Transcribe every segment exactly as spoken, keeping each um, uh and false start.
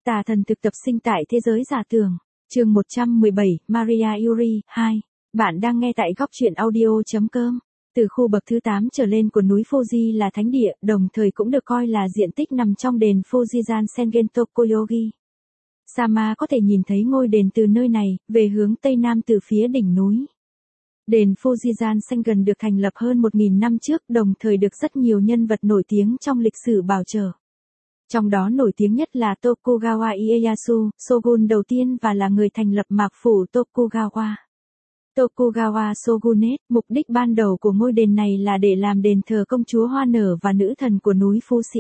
Tà thần thực tập sinh tại thế giới giả tưởng. Chương một trăm mười bảy, Maria Yuri, hai. Bạn đang nghe tại góc truyện audio chấm com. Từ khu bậc thứ tám trở lên của núi Fuji là thánh địa, đồng thời cũng được coi là diện tích nằm trong đền Fujisan Sengen Tokoyogi. Sama có thể nhìn thấy ngôi đền từ nơi này, về hướng tây nam từ phía đỉnh núi. Đền Fujisan Sengen được thành lập hơn một nghìn năm trước, đồng thời được rất nhiều nhân vật nổi tiếng trong lịch sử bảo trợ. Trong đó nổi tiếng nhất là Tokugawa Ieyasu, shogun đầu tiên và là người thành lập mạc phủ Tokugawa. Tokugawa Shogunate, mục đích ban đầu của ngôi đền này là để làm đền thờ công chúa hoa nở và nữ thần của núi Phú Sĩ.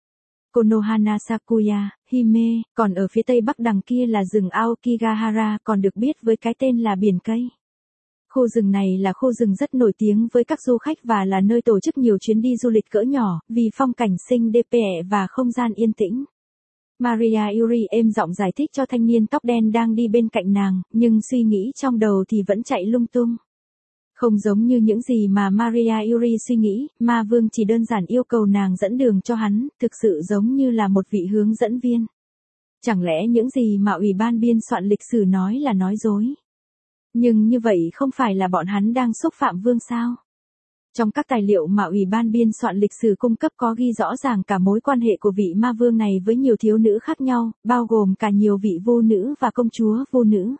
Konohana Sakuya, Hime, còn ở phía tây bắc đằng kia là rừng Aokigahara, còn được biết với cái tên là biển cây. Khu rừng này là khu rừng rất nổi tiếng với các du khách và là nơi tổ chức nhiều chuyến đi du lịch cỡ nhỏ, vì phong cảnh xinh đẹp và không gian yên tĩnh. Maria Yuri êm giọng giải thích cho thanh niên tóc đen đang đi bên cạnh nàng, nhưng suy nghĩ trong đầu thì vẫn chạy lung tung. Không giống như những gì mà Maria Yuri suy nghĩ, Ma Vương chỉ đơn giản yêu cầu nàng dẫn đường cho hắn, thực sự giống như là một vị hướng dẫn viên. Chẳng lẽ những gì mà Ủy ban biên soạn lịch sử nói là nói dối? Nhưng như vậy không phải là bọn hắn đang xúc phạm vương sao? Trong các tài liệu mà Ủy ban biên soạn lịch sử cung cấp có ghi rõ ràng cả mối quan hệ của vị ma vương này với nhiều thiếu nữ khác nhau, bao gồm cả nhiều vị vô nữ và công chúa vô nữ.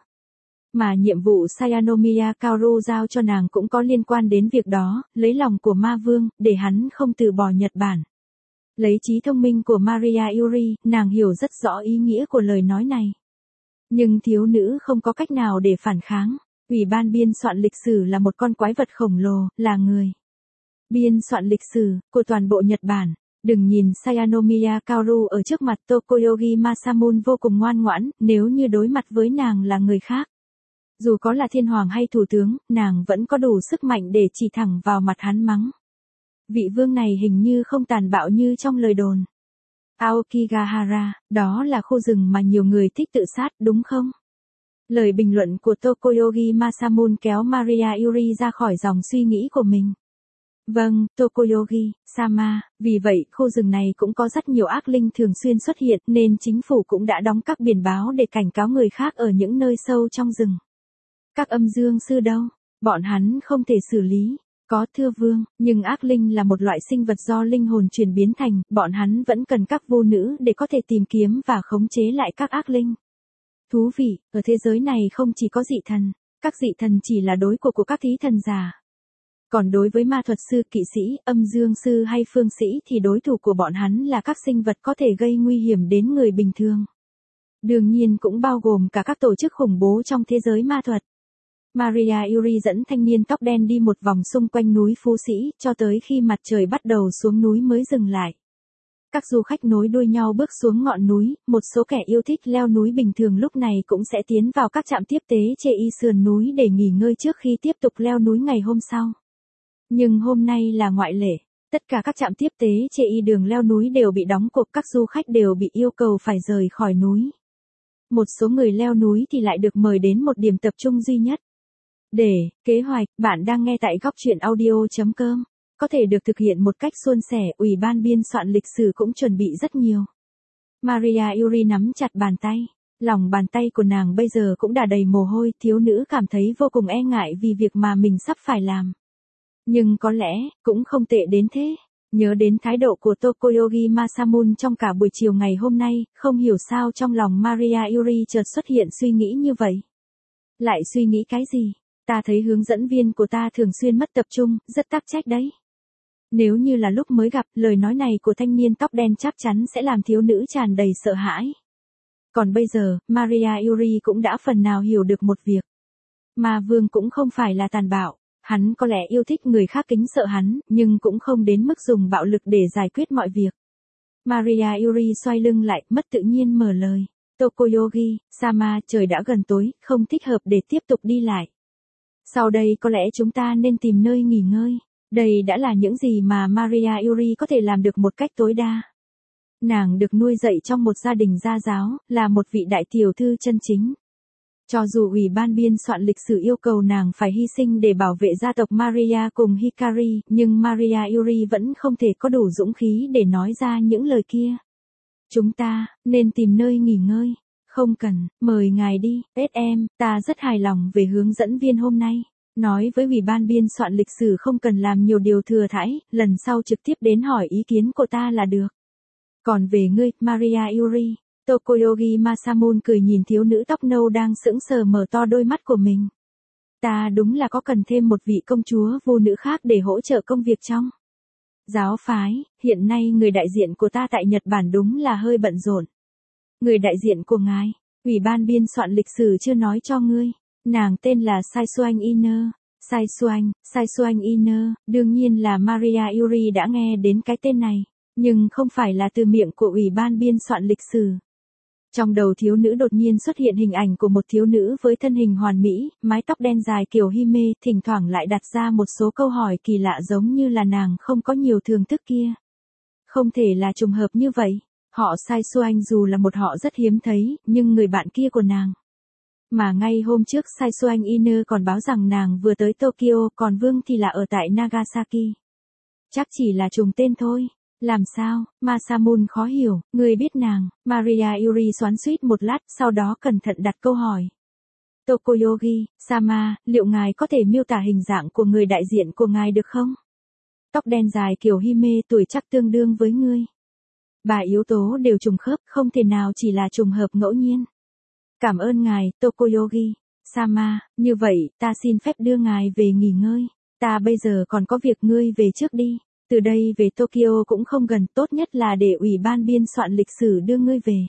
Mà nhiệm vụ Sayanomiya Kaoru giao cho nàng cũng có liên quan đến việc đó, lấy lòng của ma vương, để hắn không từ bỏ Nhật Bản. Lấy trí thông minh của Maria Yuri, nàng hiểu rất rõ ý nghĩa của lời nói này. Nhưng thiếu nữ không có cách nào để phản kháng. Ủy ban biên soạn lịch sử là một con quái vật khổng lồ, là người biên soạn lịch sử của toàn bộ Nhật Bản. Đừng nhìn Sayanomiya Kaoru ở trước mặt Tokoyogi Masamune vô cùng ngoan ngoãn, nếu như đối mặt với nàng là người khác. Dù có là thiên hoàng hay thủ tướng, nàng vẫn có đủ sức mạnh để chỉ thẳng vào mặt hắn mắng. Vị vương này hình như không tàn bạo như trong lời đồn. Aokigahara, đó là khu rừng mà nhiều người thích tự sát, đúng không? Lời bình luận của Tokoyogi Masamune kéo Maria Yuri ra khỏi dòng suy nghĩ của mình. Vâng, Tokoyogi, Sama, vì vậy khu rừng này cũng có rất nhiều ác linh thường xuyên xuất hiện nên chính phủ cũng đã đóng các biển báo để cảnh cáo người khác ở những nơi sâu trong rừng. Các âm dương sư đâu? Bọn hắn không thể xử lý. Có thưa vương, nhưng ác linh là một loại sinh vật do linh hồn chuyển biến thành, bọn hắn vẫn cần các vô nữ để có thể tìm kiếm và khống chế lại các ác linh. Thú vị, ở thế giới này không chỉ có dị thần, các dị thần chỉ là đối của của các thí thần giả. Còn đối với ma thuật sư, kỵ sĩ, âm dương sư hay phương sĩ thì đối thủ của bọn hắn là các sinh vật có thể gây nguy hiểm đến người bình thường. Đương nhiên cũng bao gồm cả các tổ chức khủng bố trong thế giới ma thuật. Maria Yuri dẫn thanh niên tóc đen đi một vòng xung quanh núi Phú Sĩ, cho tới khi mặt trời bắt đầu xuống núi mới dừng lại. Các du khách nối đuôi nhau bước xuống ngọn núi, một số kẻ yêu thích leo núi bình thường lúc này cũng sẽ tiến vào các trạm tiếp tế trên y sườn núi để nghỉ ngơi trước khi tiếp tục leo núi ngày hôm sau. Nhưng hôm nay là ngoại lệ, tất cả các trạm tiếp tế trên y đường leo núi đều bị đóng cộp, các du khách đều bị yêu cầu phải rời khỏi núi. Một số người leo núi thì lại được mời đến một điểm tập trung duy nhất. Để, kế hoạch, bạn đang nghe tại góc truyện audio chấm com. Có thể được thực hiện một cách suôn sẻ, Ủy ban biên soạn lịch sử cũng chuẩn bị rất nhiều. Maria Yuri nắm chặt bàn tay. Lòng bàn tay của nàng bây giờ cũng đã đầy mồ hôi, thiếu nữ cảm thấy vô cùng e ngại vì việc mà mình sắp phải làm. Nhưng có lẽ, cũng không tệ đến thế. Nhớ đến thái độ của Tokoyogi Masamune trong cả buổi chiều ngày hôm nay, không hiểu sao trong lòng Maria Yuri chợt xuất hiện suy nghĩ như vậy. Lại suy nghĩ cái gì? Ta thấy hướng dẫn viên của ta thường xuyên mất tập trung, rất tắc trách đấy. Nếu như là lúc mới gặp, lời nói này của thanh niên tóc đen chắc chắn sẽ làm thiếu nữ tràn đầy sợ hãi. Còn bây giờ, Maria Yuri cũng đã phần nào hiểu được một việc. Ma vương cũng không phải là tàn bạo, hắn có lẽ yêu thích người khác kính sợ hắn, nhưng cũng không đến mức dùng bạo lực để giải quyết mọi việc. Maria Yuri xoay lưng lại, mất tự nhiên mở lời. Tokoyogi, Sama, trời đã gần tối, không thích hợp để tiếp tục đi lại. Sau đây có lẽ chúng ta nên tìm nơi nghỉ ngơi. Đây đã là những gì mà Maria Yuri có thể làm được một cách tối đa. Nàng được nuôi dạy trong một gia đình gia giáo, là một vị đại tiểu thư chân chính. Cho dù Ủy ban biên soạn lịch sử yêu cầu nàng phải hy sinh để bảo vệ gia tộc Maria cùng Hikari, nhưng Maria Yuri vẫn không thể có đủ dũng khí để nói ra những lời kia. Chúng ta, nên tìm nơi nghỉ ngơi. Không cần, mời ngài đi, ét em, ta rất hài lòng về hướng dẫn viên hôm nay. Nói với ủy ban biên soạn lịch sử không cần làm nhiều điều thừa thãi, lần sau trực tiếp đến hỏi ý kiến của ta là được. Còn về ngươi, Maria Yuri, Tokoyogi Masamune cười nhìn thiếu nữ tóc nâu đang sững sờ mở to đôi mắt của mình. Ta đúng là có cần thêm một vị công chúa vô nữ khác để hỗ trợ công việc trong giáo phái, hiện nay người đại diện của ta tại Nhật Bản đúng là hơi bận rộn. Người đại diện của ngài, ủy ban biên soạn lịch sử chưa nói cho ngươi, nàng tên là Saisuan Iner. Saisuan, Saisuan Iner, đương nhiên là Maria Yuri đã nghe đến cái tên này, nhưng không phải là từ miệng của ủy ban biên soạn lịch sử. Trong đầu thiếu nữ đột nhiên xuất hiện hình ảnh của một thiếu nữ với thân hình hoàn mỹ, mái tóc đen dài kiểu Hime, thỉnh thoảng lại đặt ra một số câu hỏi kỳ lạ giống như là nàng không có nhiều thưởng thức kia. Không thể là trùng hợp như vậy, họ Saisuan dù là một họ rất hiếm thấy, nhưng người bạn kia của nàng. Mà ngay hôm trước Saisuan Iner còn báo rằng nàng vừa tới Tokyo, còn Vương thì là ở tại Nagasaki. Chắc chỉ là trùng tên thôi. Làm sao, Masamune khó hiểu, người biết nàng, Maria Yuri xoắn xuýt một lát, sau đó cẩn thận đặt câu hỏi. Tokoyogi, Sama, liệu ngài có thể miêu tả hình dạng của người đại diện của ngài được không? Tóc đen dài kiểu Hime, tuổi chắc tương đương với ngươi. Ba yếu tố đều trùng khớp, không thể nào chỉ là trùng hợp ngẫu nhiên. Cảm ơn ngài, Tokoyogi, Sama, như vậy, ta xin phép đưa ngài về nghỉ ngơi. Ta bây giờ còn có việc, ngươi về trước đi. Từ đây về Tokyo cũng không gần, tốt nhất là để ủy ban biên soạn lịch sử đưa ngươi về.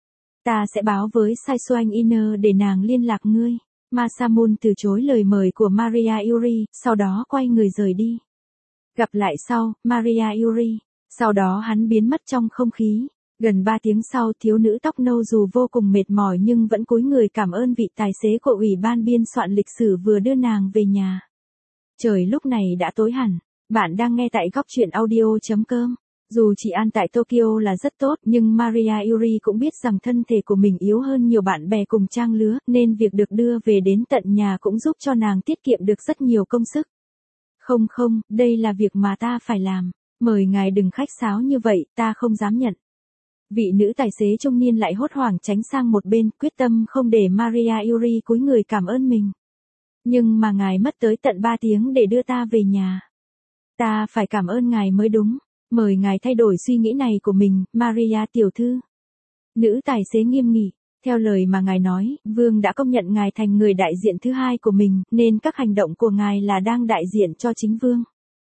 Ta sẽ báo với Saisuan Iner để nàng liên lạc ngươi. Masamune từ chối lời mời của Maria Yuri, sau đó quay người rời đi. Gặp lại sau, Maria Yuri. Sau đó hắn biến mất trong không khí. Gần ba tiếng sau, thiếu nữ tóc nâu dù vô cùng mệt mỏi nhưng vẫn cúi người cảm ơn vị tài xế của ủy ban biên soạn lịch sử vừa đưa nàng về nhà. Trời lúc này đã tối hẳn. Bạn đang nghe tại góc truyện audio.com. Dù chị An tại Tokyo là rất tốt, nhưng Maria Yuri cũng biết rằng thân thể của mình yếu hơn nhiều bạn bè cùng trang lứa, nên việc được đưa về đến tận nhà cũng giúp cho nàng tiết kiệm được rất nhiều công sức. Không không, đây là việc mà ta phải làm. Mời ngài đừng khách sáo như vậy, ta không dám nhận. Vị nữ tài xế trung niên lại hốt hoảng tránh sang một bên, quyết tâm không để Maria Yuri cúi người cảm ơn mình. Nhưng mà ngài mất tới tận ba tiếng để đưa ta về nhà. Ta phải cảm ơn ngài mới đúng. Mời ngài thay đổi suy nghĩ này của mình, Maria tiểu thư. Nữ tài xế nghiêm nghị. Theo lời mà ngài nói, Vương đã công nhận ngài thành người đại diện thứ hai của mình, nên các hành động của ngài là đang đại diện cho chính Vương.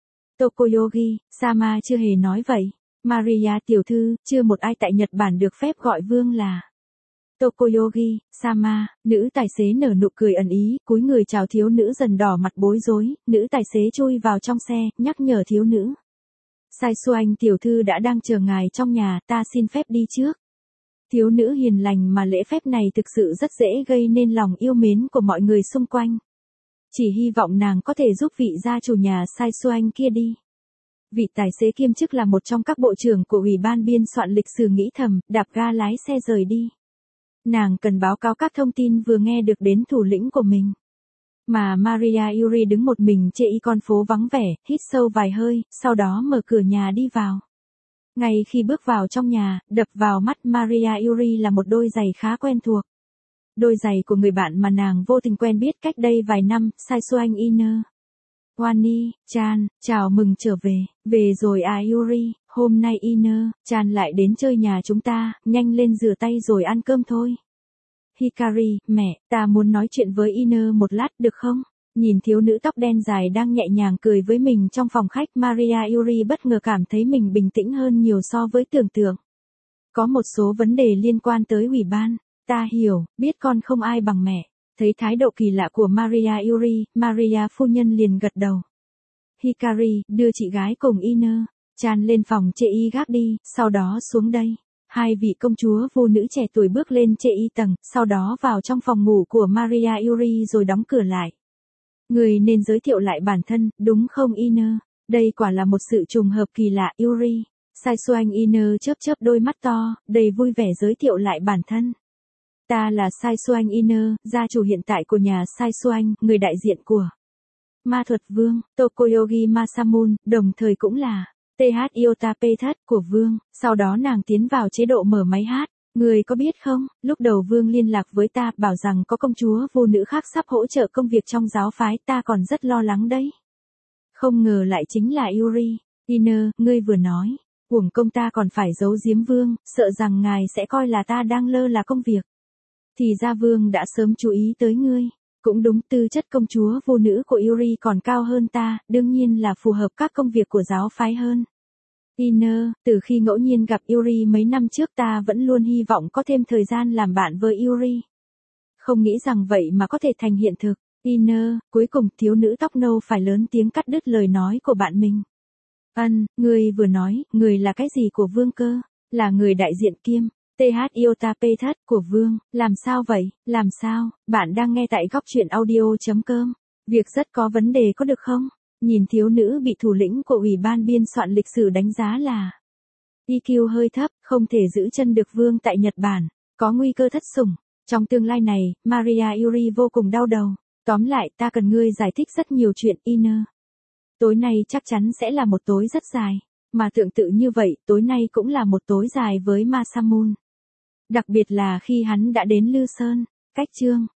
Tokoyogi, Sama chưa hề nói vậy. Maria tiểu thư, chưa một ai tại Nhật Bản được phép gọi Vương là Tokoyogi, Sama. Nữ tài xế nở nụ cười ẩn ý, cúi người chào thiếu nữ dần đỏ mặt bối rối. Nữ tài xế chui vào trong xe, nhắc nhở thiếu nữ. Saisuan tiểu thư đã đang chờ ngài trong nhà, ta xin phép đi trước. Thiếu nữ hiền lành mà lễ phép này thực sự rất dễ gây nên lòng yêu mến của mọi người xung quanh. Chỉ hy vọng nàng có thể giúp vị gia chủ nhà Saisuan kia đi. Vị tài xế kiêm chức là một trong các bộ trưởng của ủy ban biên soạn lịch sử nghĩ thầm, đạp ga lái xe rời đi. Nàng cần báo cáo các thông tin vừa nghe được đến thủ lĩnh của mình. Mà Maria Yuri đứng một mình trên con phố vắng vẻ, hít sâu vài hơi, sau đó mở cửa nhà đi vào. Ngay khi bước vào trong nhà, đập vào mắt Maria Yuri là một đôi giày khá quen thuộc. Đôi giày của người bạn mà nàng vô tình quen biết cách đây vài năm, Saisuan Iner. Wani, Chan, chào mừng trở về, về rồi à Yuri, hôm nay Iner, Chan lại đến chơi nhà chúng ta, nhanh lên rửa tay rồi ăn cơm thôi. Hikari, mẹ, ta muốn nói chuyện với Iner một lát được không? Nhìn thiếu nữ tóc đen dài đang nhẹ nhàng cười với mình trong phòng khách, Maria Yuri bất ngờ cảm thấy mình bình tĩnh hơn nhiều so với tưởng tượng. Có một số vấn đề liên quan tới ủy ban, ta hiểu, biết con không ai bằng mẹ. Thấy thái độ kỳ lạ của Maria Yuri, Maria phu nhân liền gật đầu. Hikari, đưa chị gái cùng Iner, Chan lên phòng chê y gác đi, sau đó xuống đây. Hai vị công chúa vô nữ trẻ tuổi bước lên chê y tầng, sau đó vào trong phòng ngủ của Maria Yuri rồi đóng cửa lại. Người nên giới thiệu lại bản thân, đúng không Iner? Đây quả là một sự trùng hợp kỳ lạ Yuri. Saisuan Iner chớp chớp đôi mắt to, đầy vui vẻ giới thiệu lại bản thân. Ta là Saisuan Iner, gia chủ hiện tại của nhà Saisuan, người đại diện của Ma thuật vương, Tokoyogi Masamune, đồng thời cũng là tê hát Iota P thất của Vương, sau đó nàng tiến vào chế độ mở máy hát. Người có biết không, lúc đầu Vương liên lạc với ta bảo rằng có công chúa vô nữ khác sắp hỗ trợ công việc trong giáo phái, ta còn rất lo lắng đấy. Không ngờ lại chính là Yuri. Iner, ngươi vừa nói, uổng công ta còn phải giấu giếm Vương, sợ rằng ngài sẽ coi là ta đang lơ là công việc. Thì ra Vương đã sớm chú ý tới ngươi. Cũng đúng, tư chất công chúa vô nữ của Yuri còn cao hơn ta, đương nhiên là phù hợp các công việc của giáo phái hơn. Iner, từ khi ngẫu nhiên gặp Yuri mấy năm trước ta vẫn luôn hy vọng có thêm thời gian làm bạn với Yuri. Không nghĩ rằng vậy mà có thể thành hiện thực. Iner, cuối cùng thiếu nữ tóc nâu phải lớn tiếng cắt đứt lời nói của bạn mình. Ân, người vừa nói, người là cái gì của Vương cơ? Là người đại diện kiêm tê hát Iota P thất của Vương, làm sao vậy, làm sao, bạn đang nghe tại góc truyện audio.com. Việc rất có vấn đề có được không? Nhìn thiếu nữ bị thủ lĩnh của Ủy ban biên soạn lịch sử đánh giá là i kiu hơi thấp, không thể giữ chân được Vương tại Nhật Bản, có nguy cơ thất sủng. Trong tương lai này, Maria Yuri vô cùng đau đầu. Tóm lại, ta cần ngươi giải thích rất nhiều chuyện, Iner. Tối nay chắc chắn sẽ là một tối rất dài. Mà tương tự như vậy, tối nay cũng là một tối dài với Masamune. Đặc biệt là khi hắn đã đến Lư Sơn. Cách chương